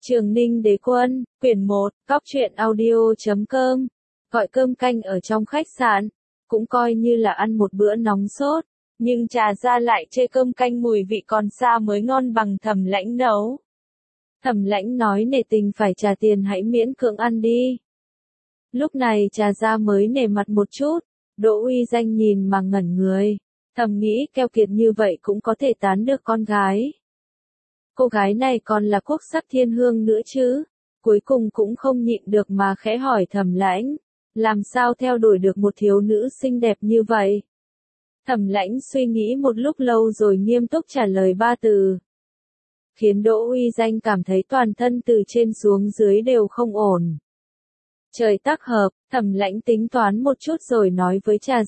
Trường Ninh Đế Quân, quyển 1, cóc truyện audio.com, gọi cơm canh ở trong khách sạn, cũng coi như là ăn một bữa nóng sốt, nhưng Trà Gia lại chê cơm canh mùi vị còn xa mới ngon bằng Thẩm Lãnh nấu. Thẩm Lãnh nói nể tình phải trả tiền hãy miễn cưỡng ăn đi. Lúc này Trà Gia mới nể mặt một chút, Đỗ Uy Danh nhìn mà ngẩn người, thầm nghĩ keo kiệt như vậy cũng có thể tán được con gái. Cô gái này còn là quốc sắc thiên hương nữa chứ, cuối cùng cũng không nhịn được mà khẽ hỏi Thẩm Lãnh, làm sao theo đuổi được một thiếu nữ xinh đẹp như vậy? Thẩm Lãnh suy nghĩ một lúc lâu rồi nghiêm túc trả lời 3 từ. Khiến Đỗ Uy Danh cảm thấy toàn thân từ trên xuống dưới đều không ổn. Trời tác hợp, Thẩm Lãnh tính toán một chút rồi nói với Trà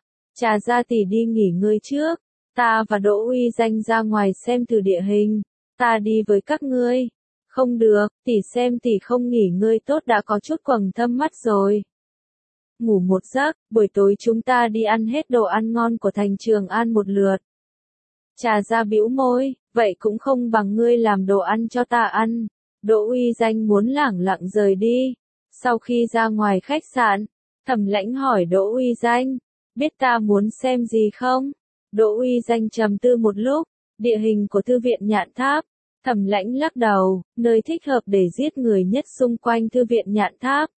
Gia tỷ đi nghỉ ngơi trước, ta và Đỗ Uy Danh ra ngoài xem thử địa hình, ta đi với các ngươi. Không được, tỷ xem tỷ không nghỉ ngơi tốt đã có chút quầng thâm mắt rồi. Ngủ một giấc, buổi tối chúng ta đi ăn hết đồ ăn ngon của thành Trường An một lượt. Trà Gia bĩu môi, vậy cũng không bằng ngươi làm đồ ăn cho ta ăn. Đỗ Uy Danh muốn lẳng lặng rời đi. Sau khi ra ngoài khách sạn, Thẩm Lãnh hỏi Đỗ Uy Danh, biết ta muốn xem gì không? Đỗ Uy Danh trầm tư một lúc, địa hình của thư viện Nhạn Tháp. Thẩm Lãnh lắc đầu, nơi thích hợp để giết người nhất xung quanh thư viện Nhạn Tháp.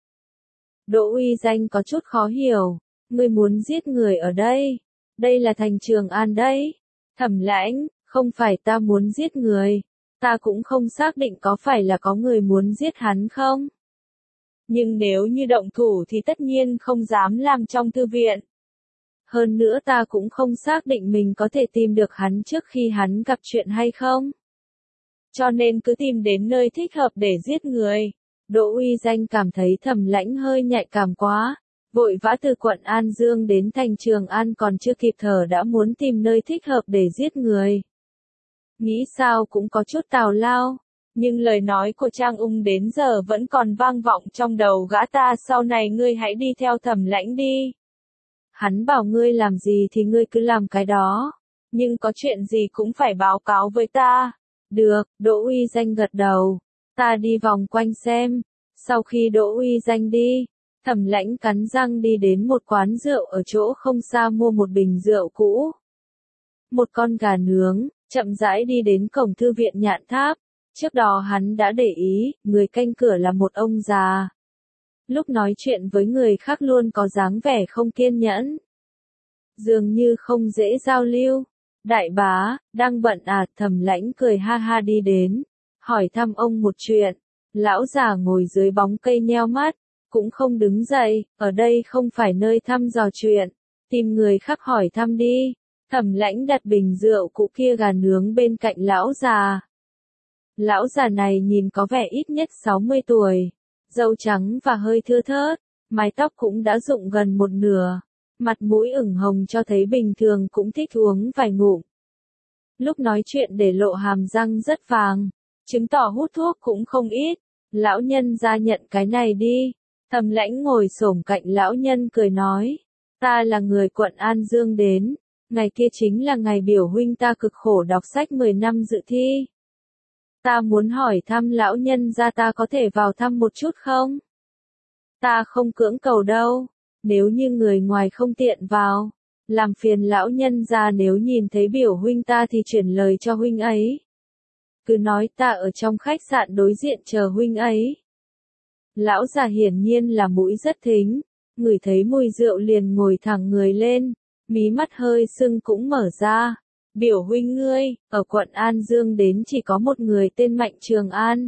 Đỗ Uy Danh có chút khó hiểu, ngươi muốn giết người ở đây? Đây là thành Trường An đấy. Thẩm Lãnh, không phải ta muốn giết người, ta cũng không xác định có phải là có người muốn giết hắn không? Nhưng nếu như động thủ thì tất nhiên không dám làm trong thư viện. Hơn nữa ta cũng không xác định mình có thể tìm được hắn trước khi hắn gặp chuyện hay không. Cho nên cứ tìm đến nơi thích hợp để giết người. Đỗ Uy Danh cảm thấy Thẩm Lãnh hơi nhạy cảm quá, vội vã từ quận An Dương đến thành Trường An còn chưa kịp thở đã muốn tìm nơi thích hợp để giết người. Nghĩ sao cũng có chút tào lao, nhưng lời nói của Trang Ung đến giờ vẫn còn vang vọng trong đầu gã ta, sau này ngươi hãy đi theo Thẩm Lãnh đi. Hắn bảo ngươi làm gì thì ngươi cứ làm cái đó, nhưng có chuyện gì cũng phải báo cáo với ta. Được, Đỗ Uy Danh gật đầu, ta đi vòng quanh xem. Sau khi Đỗ Uy Danh đi, Thẩm Lãnh cắn răng đi đến một quán rượu ở chỗ không xa mua một bình rượu cũ. Một con gà nướng, chậm rãi đi đến cổng thư viện Nhạn Tháp. Trước đó hắn đã để ý, người canh cửa là một ông già. Lúc nói chuyện với người khác luôn có dáng vẻ không kiên nhẫn. Dường như không dễ giao lưu. Đại bá, đang bận à? Thẩm Lãnh cười ha ha đi đến, hỏi thăm ông một chuyện. Lão già ngồi dưới bóng cây nheo mắt, cũng không đứng dậy, ở đây không phải nơi thăm dò chuyện, tìm người khác hỏi thăm đi. Thẩm Lãnh đặt bình rượu cũ kia gà nướng bên cạnh lão già. Lão già này nhìn có vẻ ít nhất 60 tuổi, râu trắng và hơi thưa thớt, mái tóc cũng đã rụng gần một nửa, mặt mũi ửng hồng cho thấy bình thường cũng thích uống vài ngụm. Lúc nói chuyện để lộ hàm răng rất vàng, chứng tỏ hút thuốc cũng không ít. Lão nhân ra nhận cái này đi. Thẩm Lãnh ngồi xổm cạnh lão nhân cười nói, ta là người quận An Dương đến, ngày kia chính là ngày biểu huynh ta cực khổ đọc sách 10 năm dự thi. Ta muốn hỏi thăm lão nhân ra ta có thể vào thăm một chút không? Ta không cưỡng cầu đâu, nếu như người ngoài không tiện vào, làm phiền lão nhân ra nếu nhìn thấy biểu huynh ta thì chuyển lời cho huynh ấy. Cứ nói ta ở trong khách sạn đối diện chờ huynh ấy. Lão già hiển nhiên là mũi rất thính, ngửi thấy mùi rượu liền ngồi thẳng người lên, mí mắt hơi sưng cũng mở ra. Biểu huynh ngươi, ở quận An Dương đến chỉ có một người tên Mạnh Trường An.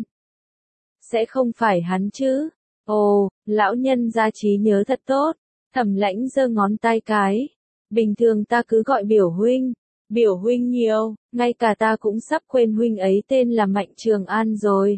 Sẽ không phải hắn chứ? Ồ, lão nhân gia trí nhớ thật tốt. Thẩm Lãnh giơ ngón tay cái. Bình thường ta cứ gọi biểu huynh. Biểu huynh nhiều, ngay cả ta cũng sắp quên huynh ấy tên là Mạnh Trường An rồi.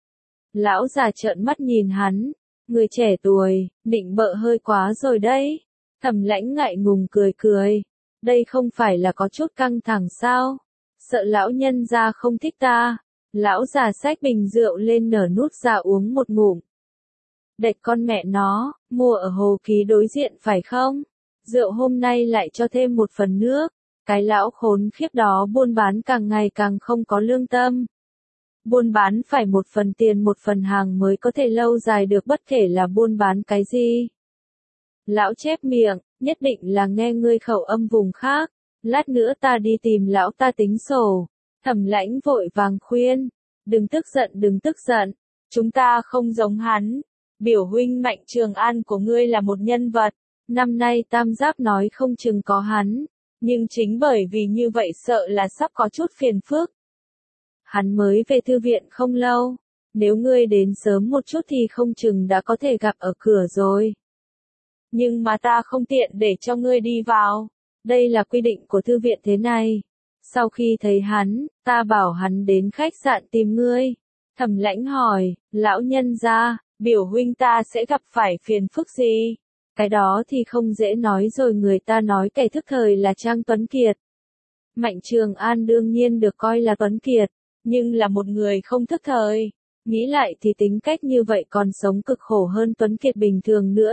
Lão già trợn mắt nhìn hắn, người trẻ tuổi, định bợ hơi quá rồi đấy. Thẩm Lãnh ngại ngùng cười cười, đây không phải là có chút căng thẳng sao? Sợ lão nhân gia không thích ta. Lão già xách bình rượu lên nở nút ra uống một ngụm. Đệt con mẹ nó, mua ở Hồ Ký đối diện phải không? Rượu hôm nay lại cho thêm một phần nước. Cái lão khốn khiếp đó buôn bán càng ngày càng không có lương tâm. Buôn bán phải một phần tiền một phần hàng mới có thể lâu dài được, bất kể là buôn bán cái gì. Lão chép miệng, nhất định là nghe ngươi khẩu âm vùng khác, lát nữa ta đi tìm lão ta tính sổ. Thẩm Lãnh vội vàng khuyên, đừng tức giận, chúng ta không giống hắn. Biểu huynh Mạnh Trường An của ngươi là một nhân vật, năm nay Tam Giáp nói không chừng có hắn, nhưng chính bởi vì như vậy sợ là sắp có chút phiền phức. Hắn mới về thư viện không lâu, nếu ngươi đến sớm một chút thì không chừng đã có thể gặp ở cửa rồi. Nhưng mà ta không tiện để cho ngươi đi vào, đây là quy định của thư viện thế này. Sau khi thấy hắn, ta bảo hắn đến khách sạn tìm ngươi. Thẩm Lãnh hỏi, lão nhân gia, biểu huynh ta sẽ gặp phải phiền phức gì? Cái đó thì không dễ nói rồi, người ta nói kẻ thức thời là Trang Tuấn Kiệt. Mạnh Trường An đương nhiên được coi là Tuấn Kiệt, nhưng là một người không thức thời. Nghĩ lại thì tính cách như vậy còn sống cực khổ hơn Tuấn Kiệt bình thường nữa.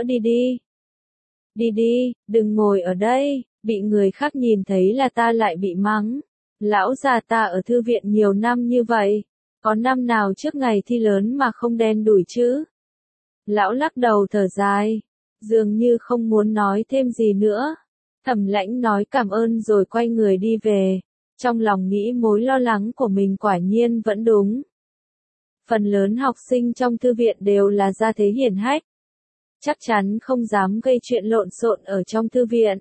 Đi đi, đừng ngồi ở đây, bị người khác nhìn thấy là ta lại bị mắng. Lão già ta ở thư viện nhiều năm như vậy, có năm nào trước ngày thi lớn mà không đen đủi chứ? Lão lắc đầu thở dài, dường như không muốn nói thêm gì nữa. Thẩm Lãnh nói cảm ơn rồi quay người đi về, trong lòng nghĩ mối lo lắng của mình quả nhiên vẫn đúng. Phần lớn học sinh trong thư viện đều là gia thế hiển hách, chắc chắn không dám gây chuyện lộn xộn ở trong thư viện.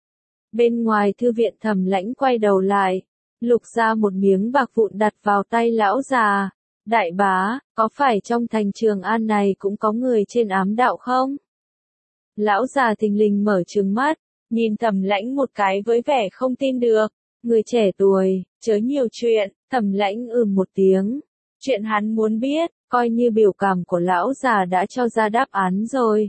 Bên ngoài thư viện Thẩm Lãnh quay đầu lại, lục ra một miếng bạc vụn đặt vào tay lão già. Đại bá, có phải trong thành Trường An này cũng có người trên ám đạo không? Lão già thình lình mở trừng mắt, nhìn Thẩm Lãnh một cái với vẻ không tin được. Người trẻ tuổi, chớ nhiều chuyện. Thẩm Lãnh một tiếng. Chuyện hắn muốn biết, coi như biểu cảm của lão già đã cho ra đáp án rồi.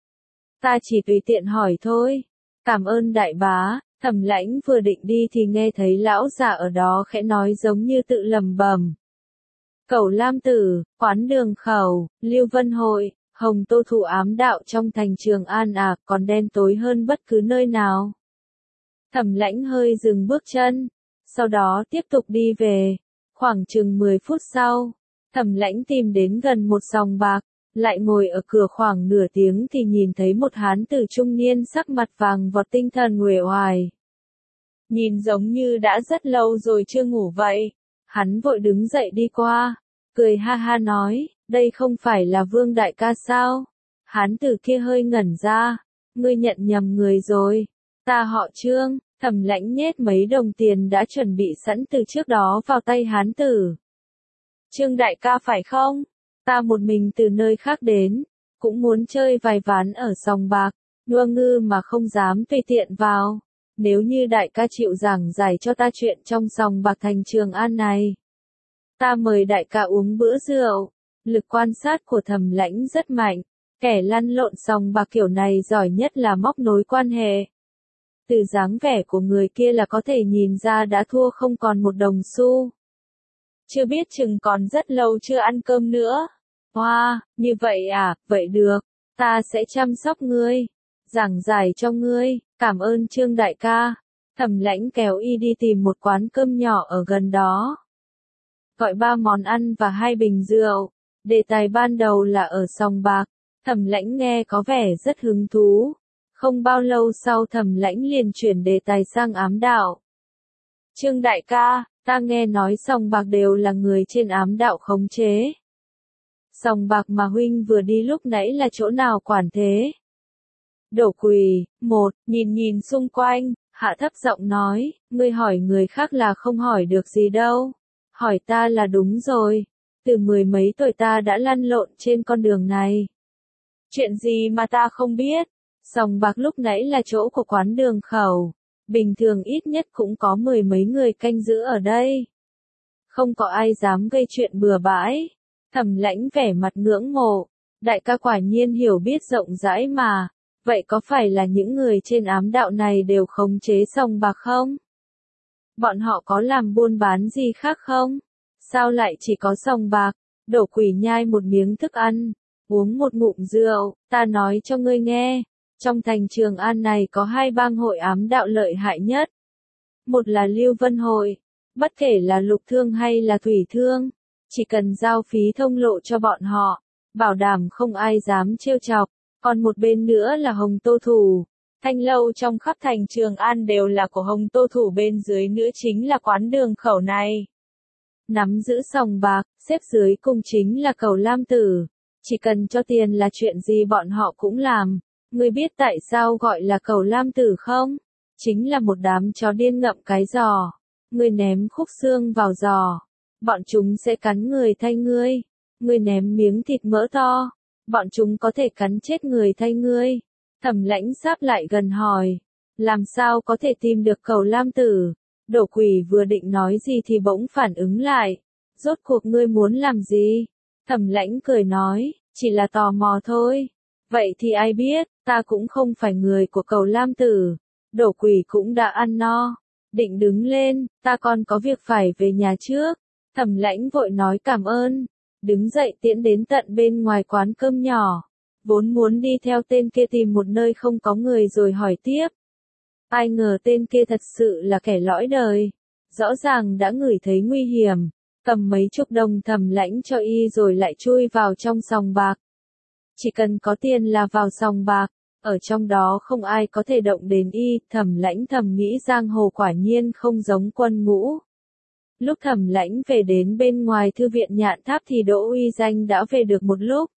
Ta chỉ tùy tiện hỏi thôi. Cảm ơn đại bá. Thẩm Lãnh vừa định đi thì nghe thấy lão già ở đó khẽ nói giống như tự lẩm bẩm. Cẩu Lam Tử, Quán Đường Khẩu, Lưu Vân Hội, Hồng Tô thủ ám đạo trong thành Trường An à, còn đen tối hơn bất cứ nơi nào. Thẩm Lãnh hơi dừng bước chân, sau đó tiếp tục đi về. Khoảng chừng 10 phút sau, Thẩm Lãnh tìm đến gần một sòng bạc, lại ngồi ở cửa khoảng nửa tiếng thì nhìn thấy một hán tử trung niên sắc mặt vàng vọt, tinh thần uể oải. Nhìn giống như đã rất lâu rồi chưa ngủ vậy. Hắn vội đứng dậy đi qua, cười ha ha nói, đây không phải là Vương đại ca sao? Hán tử kia hơi ngẩn ra, ngươi nhận nhầm người rồi, ta họ Trương. Thẩm Lãnh nhét mấy đồng tiền đã chuẩn bị sẵn từ trước đó vào tay hán tử. Trương đại ca phải không? Ta một mình từ nơi khác đến, cũng muốn chơi vài ván ở sòng bạc, đua ngư mà không dám tùy tiện vào. Nếu như đại ca chịu giảng giải cho ta chuyện trong sòng bạc thành Trường An này, ta mời đại ca uống bữa rượu. Lực quan sát của Thẩm Lãnh rất mạnh, kẻ lăn lộn sòng bạc kiểu này giỏi nhất là móc nối quan hệ. Từ dáng vẻ của người kia là có thể nhìn ra đã thua không còn một đồng xu. Chưa biết chừng còn rất lâu chưa ăn cơm nữa. Hoa, như vậy à, vậy được, ta sẽ chăm sóc ngươi, giảng giải cho ngươi, cảm ơn Trương đại ca. Thẩm Lãnh kéo y đi tìm một quán cơm nhỏ ở gần đó. Gọi 3 món ăn và 2 bình rượu. Đề tài ban đầu là ở sòng bạc. Thẩm Lãnh nghe có vẻ rất hứng thú. Không bao lâu sau Thẩm Lãnh liền chuyển đề tài sang ám đạo. Trương đại ca, ta nghe nói sòng bạc đều là người trên ám đạo khống chế. Sòng bạc mà huynh vừa đi lúc nãy là chỗ nào quản thế? Đổ Quỳ, nhìn xung quanh, hạ thấp giọng nói, ngươi hỏi người khác là không hỏi được gì đâu. Hỏi ta là đúng rồi. Từ 10 mấy tuổi ta đã lăn lộn trên con đường này. Chuyện gì mà ta không biết? Sòng bạc lúc nãy là chỗ của Quán Đường Khẩu. Bình thường ít nhất cũng có 10 mấy người canh giữ ở đây. Không có ai dám gây chuyện bừa bãi. Thẩm Lãnh vẻ mặt ngưỡng mộ. Đại ca quả nhiên hiểu biết rộng rãi mà. Vậy có phải là những người trên ám đạo này đều khống chế sòng bạc không? Bọn họ có làm buôn bán gì khác không? Sao lại chỉ có sòng bạc? Đổ Quỳ nhai một miếng thức ăn, uống một ngụm rượu, ta nói cho ngươi nghe. Trong thành Trường An này có 2 bang hội ám đạo lợi hại nhất. Một là Lưu Vân Hội, bất kể là Lục Thương hay là Thủy Thương, chỉ cần giao phí thông lộ cho bọn họ, bảo đảm không ai dám trêu chọc. Còn một bên nữa là Hồng Tô Thủ. Thanh lâu trong khắp thành Trường An đều là của Hồng Tô Thủ, bên dưới nữa chính là quán đường khẩu này. Nắm giữ sòng bạc, xếp dưới cùng chính là Cẩu Lam Tử. Chỉ cần cho tiền là chuyện gì bọn họ cũng làm. Ngươi biết tại sao gọi là Cẩu Lam Tử không? Chính là một đám chó điên ngậm cái giò. Ngươi ném khúc xương vào giò, bọn chúng sẽ cắn người thay ngươi. Ngươi ném miếng thịt mỡ to, bọn chúng có thể cắn chết người thay ngươi. Thẩm Lãnh sáp lại gần hỏi, làm sao có thể tìm được Cẩu Lam Tử? Đổ Quỷ vừa định nói gì thì bỗng phản ứng lại. Rốt cuộc ngươi muốn làm gì? Thẩm Lãnh cười nói, chỉ là tò mò thôi. Vậy thì ai biết, ta cũng không phải người của Cẩu Lam Tử. Đổ Quỷ cũng đã ăn no, định đứng lên, ta còn có việc phải về nhà trước. Thẩm Lãnh vội nói cảm ơn, đứng dậy tiễn đến tận bên ngoài quán cơm nhỏ. Vốn muốn đi theo tên kia tìm một nơi không có người rồi hỏi tiếp. Ai ngờ tên kia thật sự là kẻ lõi đời. Rõ ràng đã ngửi thấy nguy hiểm, cầm mấy chục đồng Thẩm Lãnh cho y rồi lại chui vào trong sòng bạc. Chỉ cần có tiền là vào sòng bạc, ở trong đó không ai có thể động đến y. Thẩm Lãnh thầm nghĩ giang hồ quả nhiên không giống quân ngũ. Lúc Thẩm Lãnh về đến bên ngoài thư viện Nhạn Tháp thì Đỗ Uy Danh đã về được một lúc.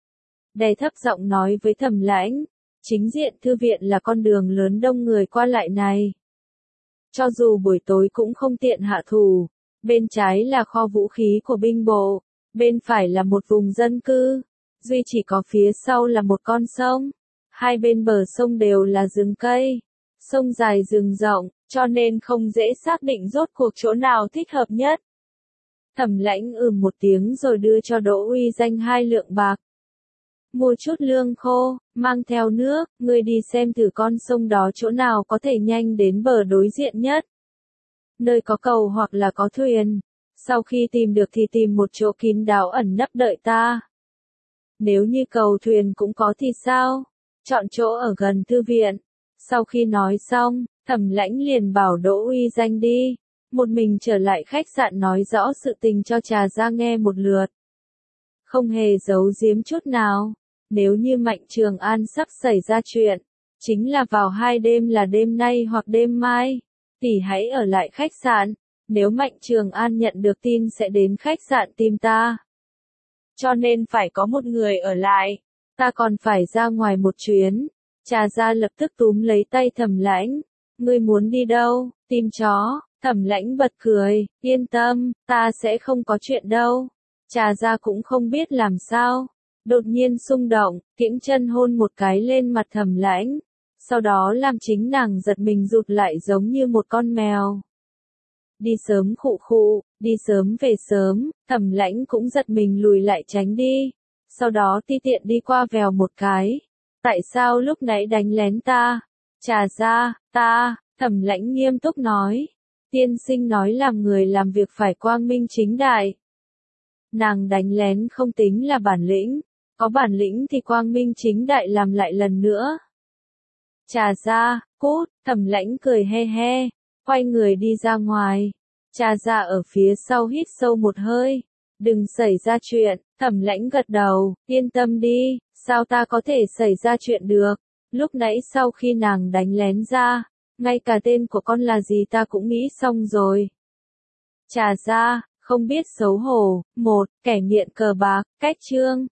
Đè thấp giọng nói với Thẩm Lãnh, chính diện thư viện là con đường lớn đông người qua lại này. Cho dù buổi tối cũng không tiện hạ thủ, bên trái là kho vũ khí của binh bộ, bên phải là một vùng dân cư, duy chỉ có phía sau là một con sông. Hai bên bờ sông đều là rừng cây, sông dài rừng rộng, cho nên không dễ xác định rốt cuộc chỗ nào thích hợp nhất. Thẩm Lãnh một tiếng rồi đưa cho Đỗ Uy Danh 2 lượng bạc. Mua chút lương khô, mang theo nước, ngươi đi xem thử con sông đó chỗ nào có thể nhanh đến bờ đối diện nhất. Nơi có cầu hoặc là có thuyền. Sau khi tìm được thì tìm một chỗ kín đáo ẩn nấp đợi ta. Nếu như cầu thuyền cũng có thì sao? Chọn chỗ ở gần thư viện. Sau khi nói xong, Thẩm Lãnh liền bảo Đỗ Uy Danh đi. Một mình trở lại khách sạn nói rõ sự tình cho Trà Gia nghe một lượt. Không hề giấu giếm chút nào. Nếu như Mạnh Trường An sắp xảy ra chuyện, chính là vào 2 đêm là đêm nay hoặc đêm mai, tỷ hãy ở lại khách sạn. Nếu Mạnh Trường An nhận được tin sẽ đến khách sạn tìm ta. Cho nên phải có một người ở lại. Ta còn phải ra ngoài một chuyến. Trà Gia lập tức túm lấy tay Thẩm Lãnh. Ngươi muốn đi đâu? Tìm chó. Thẩm Lãnh bật cười. Yên tâm, ta sẽ không có chuyện đâu. Trà Gia cũng không biết làm sao. Đột nhiên xung động, kiễng chân hôn một cái lên mặt Thẩm Lãnh. Sau đó làm chính nàng giật mình rụt lại giống như một con mèo. Đi sớm khụ khụ, đi sớm về sớm, Thẩm Lãnh cũng giật mình lùi lại tránh đi. Sau đó ti tiện đi qua vèo một cái. Tại sao lúc nãy đánh lén ta? Trà Gia, ta, Thẩm Lãnh nghiêm túc nói. Tiên sinh nói làm người làm việc phải quang minh chính đại. Nàng đánh lén không tính là bản lĩnh. Có bản lĩnh thì quang minh chính đại làm lại lần nữa. Trà Gia, cút, Thẩm Lãnh cười he he, quay người đi ra ngoài. Trà Gia ở phía sau hít sâu một hơi. Đừng xảy ra chuyện, Thẩm Lãnh gật đầu, yên tâm đi, sao ta có thể xảy ra chuyện được. Lúc nãy sau khi nàng đánh lén ra, ngay cả tên của con là gì ta cũng nghĩ xong rồi. Trà Gia, không biết xấu hổ, một, kẻ nghiện cờ bạc, cách chương.